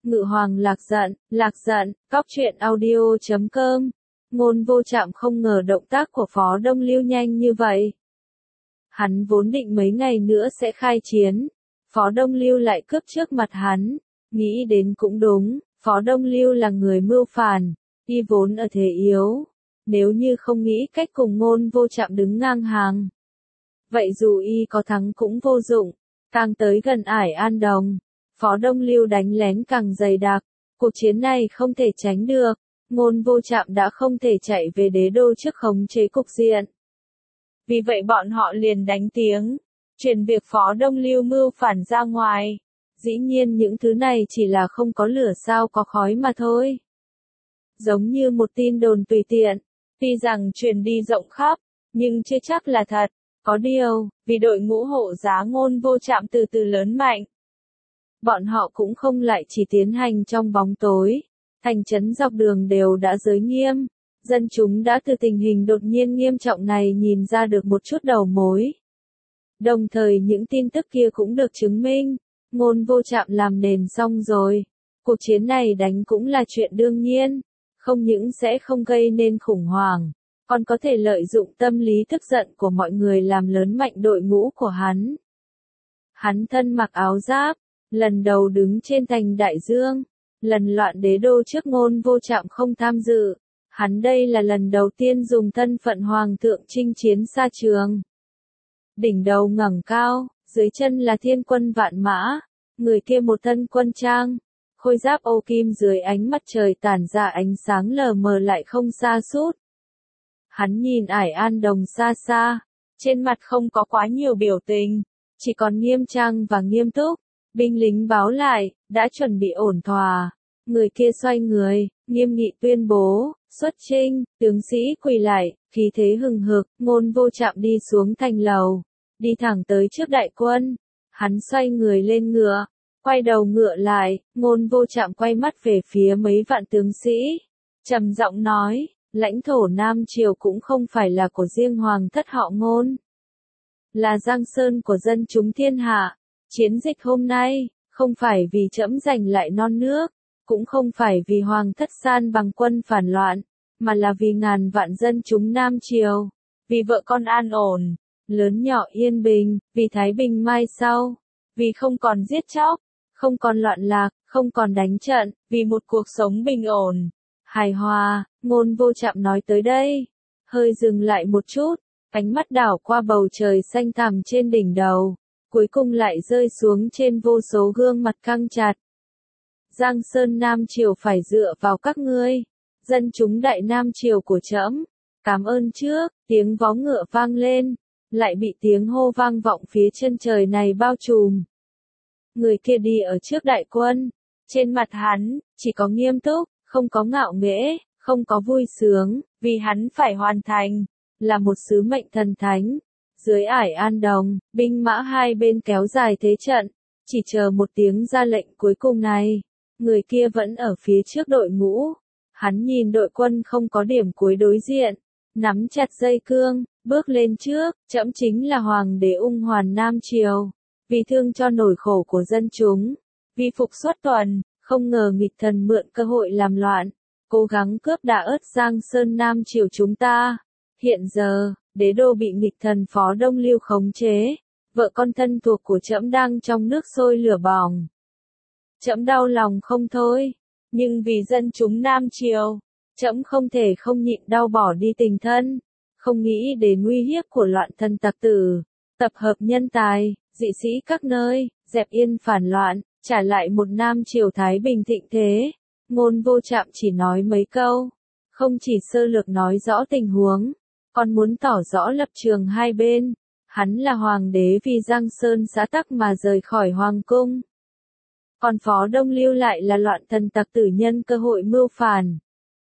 Ngự hoàng lạc giận, cóc truyện audio.com. Ngôn Vô Trạm không ngờ động tác của Phó Đông Lưu nhanh như vậy. Hắn vốn định mấy ngày nữa sẽ khai chiến. Phó Đông Lưu lại cướp trước mặt hắn. Nghĩ đến cũng đúng, Phó Đông Lưu là người mưu phản, y vốn ở thế yếu. Nếu như không nghĩ cách cùng Ngôn Vô Trạm đứng ngang hàng, vậy dù y có thắng cũng vô dụng. Càng tới gần ải An Đồng, Phó Đông Lưu đánh lén càng dày đặc. Cuộc chiến này không thể tránh được. Ngôn Vô Trạm đã không thể chạy về đế đô trước khống chế cục diện. Vì vậy bọn họ liền đánh tiếng, truyền việc Phó Đông Lưu mưu phản ra ngoài. Dĩ nhiên những thứ này chỉ là không có lửa sao có khói mà thôi. Giống như một tin đồn tùy tiện, tuy rằng truyền đi rộng khắp, nhưng chưa chắc là thật. Có điều, vì đội ngũ hộ giá Ngôn Vô Trạm từ từ lớn mạnh, bọn họ cũng không lại chỉ tiến hành trong bóng tối. Thành trấn dọc đường đều đã giới nghiêm. Dân chúng đã từ tình hình đột nhiên nghiêm trọng này nhìn ra được một chút đầu mối. Đồng thời những tin tức kia cũng được chứng minh. Ngôn Vô Trạm làm nền xong rồi. Cuộc chiến này đánh cũng là chuyện đương nhiên. Không những sẽ không gây nên khủng hoảng, còn có thể lợi dụng tâm lý tức giận của mọi người làm lớn mạnh đội ngũ của hắn. Hắn thân mặc áo giáp, lần đầu đứng trên thành Đại Dương. Lần loạn đế đô trước Ngôn Vô Trạm không tham dự. Hắn đây là lần đầu tiên dùng thân phận hoàng thượng chinh chiến xa trường. Đỉnh đầu ngẩng cao, dưới chân là thiên quân vạn mã. Người kia một thân quân trang, khôi giáp ô kim dưới ánh mặt trời tản ra ánh sáng lờ mờ lại không sa sút. Hắn nhìn ải An Đồng xa xa, trên mặt không có quá nhiều biểu tình, chỉ còn nghiêm trang và nghiêm túc. Binh lính báo lại, đã chuẩn bị ổn thỏa. Người kia xoay người, nghiêm nghị tuyên bố, xuất chinh. Tướng sĩ quỳ lại, khí thế hừng hực. Ngôn Vô Trạm đi xuống thành lầu, đi thẳng tới trước đại quân. Hắn xoay người lên ngựa, quay đầu ngựa lại. Ngôn Vô Trạm quay mắt về phía mấy vạn tướng sĩ, trầm giọng nói, lãnh thổ Nam Triều cũng không phải là của riêng hoàng thất họ Ngôn, là giang sơn của dân chúng thiên hạ. Chiến dịch hôm nay, không phải vì trẫm giành lại non nước, cũng không phải vì hoàng thất san bằng quân phản loạn, mà là vì ngàn vạn dân chúng Nam Triều, vì vợ con an ổn, lớn nhỏ yên bình, vì thái bình mai sau, vì không còn giết chóc, không còn loạn lạc, không còn đánh trận, vì một cuộc sống bình ổn, hài hòa. Ngôn Vô Trạm nói tới đây, hơi dừng lại một chút, ánh mắt đảo qua bầu trời xanh thẳm trên đỉnh đầu. Cuối cùng lại rơi xuống trên vô số gương mặt căng chặt. Giang sơn Nam Triều phải dựa vào các ngươi, dân chúng Đại Nam Triều của trẫm. Cảm ơn trước. Tiếng vó ngựa vang lên, lại bị tiếng hô vang vọng phía chân trời này bao trùm. Người kia đi ở trước đại quân, trên mặt hắn chỉ có nghiêm túc, không có ngạo nghễ, không có vui sướng, vì hắn phải hoàn thành là một sứ mệnh thần thánh. Dưới ải An Đồng, binh mã hai bên kéo dài thế trận, chỉ chờ một tiếng ra lệnh cuối cùng này. Người kia vẫn ở phía trước đội ngũ. Hắn nhìn đội quân không có điểm cuối đối diện, nắm chặt dây cương, bước lên trước. Trẫm chính là Hoàng đế Ung Hoàn Nam Triều. Vì thương cho nỗi khổ của dân chúng, vì phục xuất tuần, không ngờ nghịch thần mượn cơ hội làm loạn, cố gắng cướp đà ớt Giang Sơn Nam Triều chúng ta. Hiện giờ, đế đô bị nghịch thần Phó Đông Lưu khống chế, vợ con thân thuộc của trẫm đang trong nước sôi lửa bỏng. Trẫm đau lòng không thôi, nhưng vì dân chúng Nam Triều, trẫm không thể không nhịn đau bỏ đi tình thân, không nghĩ đến nguy hiếp của loạn thần tặc tử, tập hợp nhân tài, dị sĩ các nơi, dẹp yên phản loạn, trả lại một Nam Triều thái bình thịnh thế. Ngôn Vô Trạm chỉ nói mấy câu, không chỉ sơ lược nói rõ tình huống, còn muốn tỏ rõ lập trường hai bên. Hắn là hoàng đế vì Giang Sơn xã tắc mà rời khỏi hoàng cung, còn Phó Đông Lưu lại là loạn thần tặc tử nhân cơ hội mưu phản.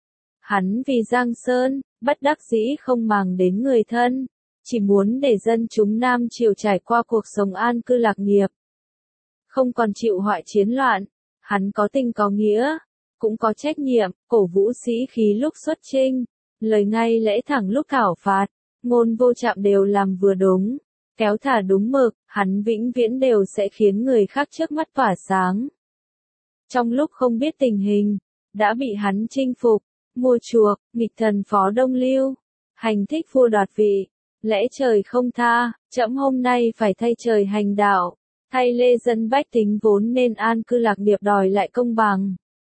Hắn vì Giang Sơn, bất đắc dĩ không màng đến người thân, chỉ muốn để dân chúng Nam Triều trải qua cuộc sống an cư lạc nghiệp, không còn chịu họa chiến loạn. Hắn có tình có nghĩa, cũng có trách nhiệm, cổ vũ sĩ khí lúc xuất chinh, lời ngay lẽ thẳng lúc thảo phạt. Ngôn Vô Trạm đều làm vừa đúng, kéo thả đúng mực. Hắn vĩnh viễn đều sẽ khiến người khác trước mắt tỏa sáng. Trong lúc không biết tình hình, đã bị hắn chinh phục, mua chuộc, nghịch thần Phó Đông Lưu, hành thích vua đoạt vị, lẽ trời không tha, trẫm hôm nay phải thay trời hành đạo, thay lê dân bách tính vốn nên an cư lạc nghiệp đòi lại công bằng.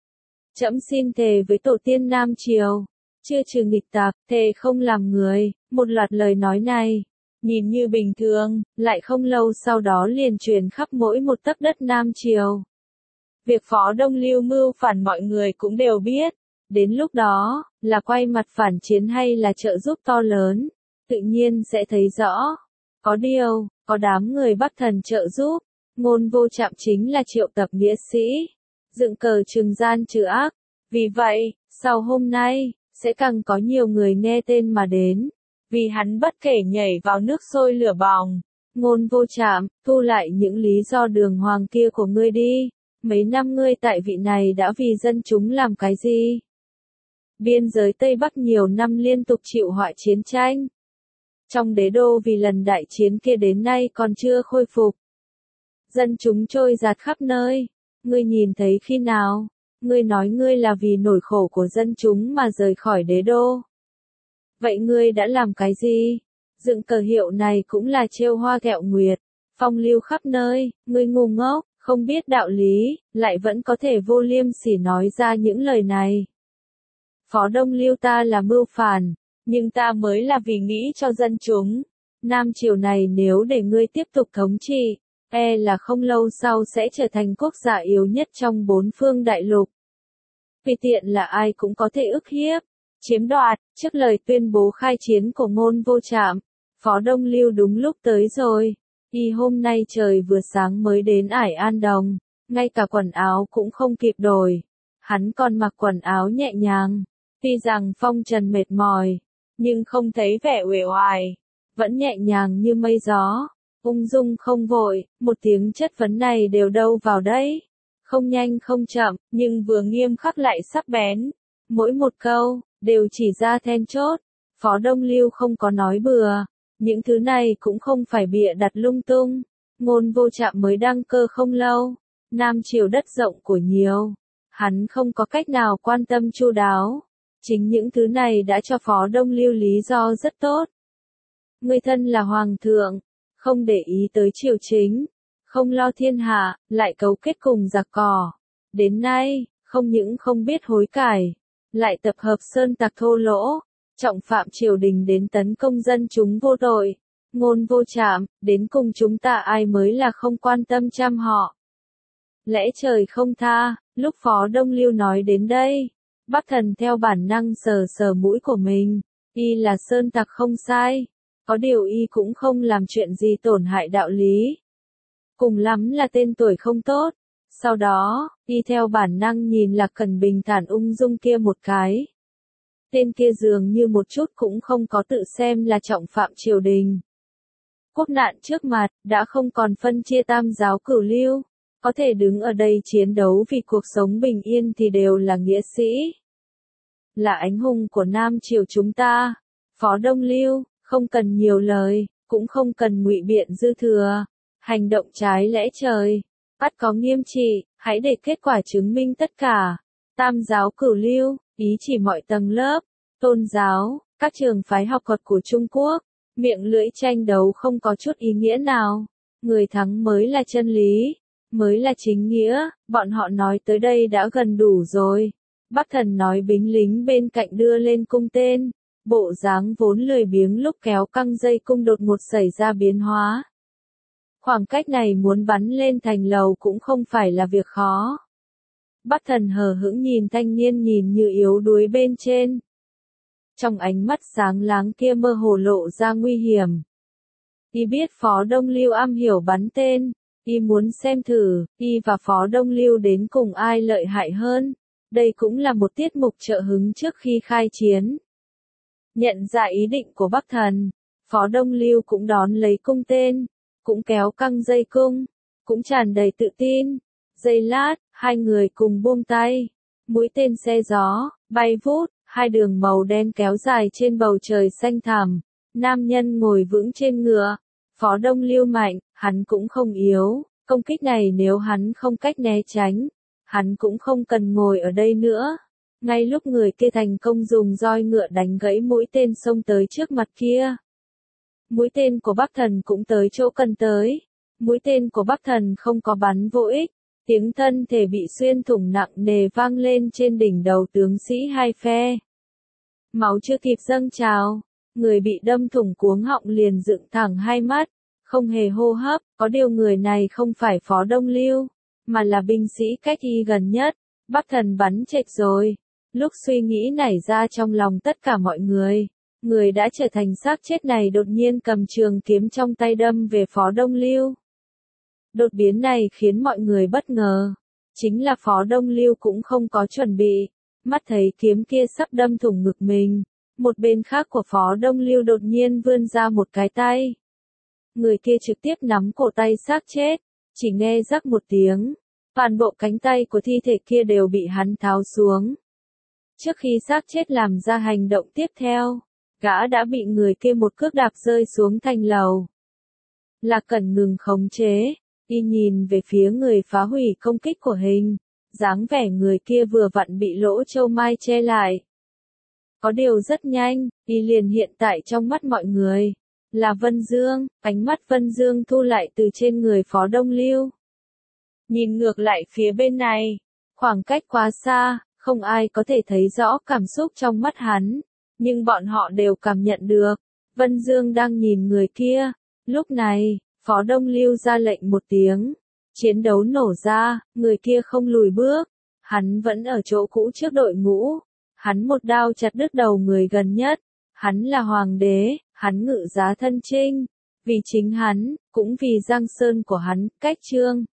Trẫm xin thề với tổ tiên Nam Triều, chưa trừ nghịch tặc, thề không làm người. Một loạt lời nói này, nhìn như bình thường, lại không lâu sau đó liền truyền khắp mỗi một tấc đất Nam Triều. Việc Phó Đông Lưu mưu phản mọi người cũng đều biết, đến lúc đó, là quay mặt phản chiến hay là trợ giúp to lớn, tự nhiên sẽ thấy rõ. Có điều, có đám người Bắc Thần trợ giúp, Ngôn Vô Trạm chính là triệu tập nghĩa sĩ, dựng cờ trừng gian trừ ác. Vì vậy, sau hôm nay, sẽ càng có nhiều người nghe tên mà đến, vì hắn bất kể nhảy vào nước sôi lửa bỏng. Ngôn Vô Trạm, thu lại những lý do đường hoàng kia của ngươi đi, mấy năm ngươi tại vị này đã vì dân chúng làm cái gì? Biên giới Tây Bắc nhiều năm liên tục chịu họa chiến tranh. Trong đế đô vì lần đại chiến kia đến nay còn chưa khôi phục. Dân chúng trôi dạt khắp nơi, ngươi nhìn thấy khi nào? Ngươi nói ngươi là vì nỗi khổ của dân chúng mà rời khỏi đế đô. Vậy ngươi đã làm cái gì? Dựng cờ hiệu này cũng là trêu hoa ghẹo nguyệt, phong lưu khắp nơi, ngươi ngu ngốc, không biết đạo lý, lại vẫn có thể vô liêm sỉ nói ra những lời này. Phó Đông Lưu ta là mưu phản, nhưng ta mới là vì nghĩ cho dân chúng. Nam Triều này nếu để ngươi tiếp tục thống trị, là không lâu sau sẽ trở thành quốc gia yếu nhất trong bốn phương đại lục. Tùy tiện là ai cũng có thể ức hiếp, chiếm đoạt. Trước lời tuyên bố khai chiến của Ngôn Vô Trạm, Phó Đông Lưu đúng lúc tới rồi. Hôm nay trời vừa sáng mới đến Ải An Đồng, ngay cả quần áo cũng không kịp đổi. Hắn còn mặc quần áo nhẹ nhàng, tuy rằng phong trần mệt mỏi, nhưng không thấy vẻ uể oải, vẫn nhẹ nhàng như mây gió, ung dung không vội. Một tiếng chất vấn này đều đâu vào đấy, không nhanh không chậm, nhưng vừa nghiêm khắc lại sắc bén. Mỗi một câu, đều chỉ ra then chốt. Phó Đông Lưu không có nói bừa, những thứ này cũng không phải bịa đặt lung tung. Ngôn Vô Trạm mới đăng cơ không lâu, Nam Triều đất rộng của nhiều, hắn không có cách nào quan tâm chu đáo. Chính những thứ này đã cho Phó Đông Lưu lý do rất tốt. Người thân là hoàng thượng, không để ý tới triều chính, không lo thiên hạ, lại cấu kết cùng giặc cỏ. Đến nay, không những không biết hối cải, lại tập hợp sơn tặc thô lỗ, trọng phạm triều đình đến tấn công dân chúng vô tội. Ngôn Vô Trạm, đến cùng chúng ta ai mới là không quan tâm chăm họ? Lẽ trời không tha. Lúc Phó Đông Lưu nói đến đây, Bắc Thần theo bản năng sờ sờ mũi của mình. Y là sơn tặc không sai, có điều y cũng không làm chuyện gì tổn hại đạo lý. Cùng lắm là tên tuổi không tốt. Sau đó, y theo bản năng nhìn Lạc Cẩn bình thản ung dung kia một cái. Tên kia dường như một chút cũng không có tự xem là trọng phạm triều đình. Quốc nạn trước mặt, đã không còn phân chia tam giáo cửu lưu. Có thể đứng ở đây chiến đấu vì cuộc sống bình yên thì đều là nghĩa sĩ. Là anh hùng của Nam Triều chúng ta. Phó Đông Lưu, không cần nhiều lời, cũng không cần ngụy biện dư thừa. Hành động trái lẽ trời, bắt có nghiêm trị, hãy để kết quả chứng minh tất cả. Tam giáo cửu lưu, ý chỉ mọi tầng lớp, tôn giáo, các trường phái học thuật của Trung Quốc. Miệng lưỡi tranh đấu không có chút ý nghĩa nào. Người thắng mới là chân lý, mới là chính nghĩa. Bọn họ nói tới đây đã gần đủ rồi. Bắc Thần nói binh lính bên cạnh đưa lên cung tên. Bộ dáng vốn lười biếng lúc kéo căng dây cung đột ngột xảy ra biến hóa. Khoảng cách này muốn bắn lên thành lầu cũng không phải là việc khó. Bắc Thần hờ hững nhìn thanh niên nhìn như yếu đuối bên trên. Trong ánh mắt sáng láng kia mơ hồ lộ ra nguy hiểm. Y biết Phó Đông Lưu am hiểu bắn tên, y muốn xem thử, y và Phó Đông Lưu đến cùng ai lợi hại hơn. Đây cũng là một tiết mục trợ hứng trước khi khai chiến. Nhận ra ý định của Bắc Thần, Phó Đông Lưu cũng đón lấy cung tên, cũng kéo căng dây cung, cũng tràn đầy tự tin. Giây lát, hai người cùng buông tay, mũi tên xe gió, bay vút, hai đường màu đen kéo dài trên bầu trời xanh thẳm. Nam nhân ngồi vững trên ngựa, Phó Đông Lưu mạnh, hắn cũng không yếu, công kích này nếu hắn không cách né tránh, Hắn cũng không cần ngồi ở đây nữa. Ngay lúc người kia thành công dùng roi ngựa đánh gãy mũi tên xông tới trước mặt kia. Mũi tên của Bắc Thần cũng tới chỗ cần tới. Mũi tên của Bắc Thần không có bắn vô ích. Tiếng thân thể bị xuyên thủng nặng nề vang lên trên đỉnh đầu tướng sĩ hai phe. Máu chưa kịp dâng trào, người bị đâm thủng cuống họng liền dựng thẳng hai mắt, không hề hô hấp, có điều người này không phải Phó Đông Lưu, mà là binh sĩ cách y gần nhất. Bắc Thần bắn chệch rồi. Lúc suy nghĩ nảy ra trong lòng tất cả mọi người đã trở thành xác chết này đột nhiên cầm trường kiếm trong tay đâm về Phó Đông Lưu. Đột biến này khiến mọi người bất ngờ. Chính là Phó Đông Lưu cũng không có chuẩn bị. Mắt thấy kiếm kia sắp đâm thủng ngực mình. Một bên khác của Phó Đông Lưu đột nhiên vươn ra một cái tay. Người kia trực tiếp nắm cổ tay xác chết. Chỉ nghe rắc một tiếng. Toàn bộ cánh tay của thi thể kia đều bị hắn tháo xuống. Trước khi xác chết làm ra hành động tiếp theo, gã đã bị người kia một cước đạp rơi xuống thành lầu. Lạc Cẩn ngừng khống chế, y nhìn về phía người phá hủy công kích của hình, dáng vẻ người kia vừa vặn bị lỗ châu mai che lại. Có điều rất nhanh, y liền hiện tại trong mắt mọi người, là Vân Dương, ánh mắt Vân Dương thu lại từ trên người Phó Đông Lưu. Nhìn ngược lại phía bên này, khoảng cách quá xa, không ai có thể thấy rõ cảm xúc trong mắt hắn, nhưng bọn họ đều cảm nhận được. Vân Dương đang nhìn người kia. Lúc này, Phó Đông Lưu ra lệnh một tiếng. Chiến đấu nổ ra, người kia không lùi bước. Hắn vẫn ở chỗ cũ trước đội ngũ. Hắn một đao chặt đứt đầu người gần nhất. Hắn là hoàng đế, hắn ngự giá thân chinh. Vì chính hắn, cũng vì Giang Sơn của hắn, Cách Trương.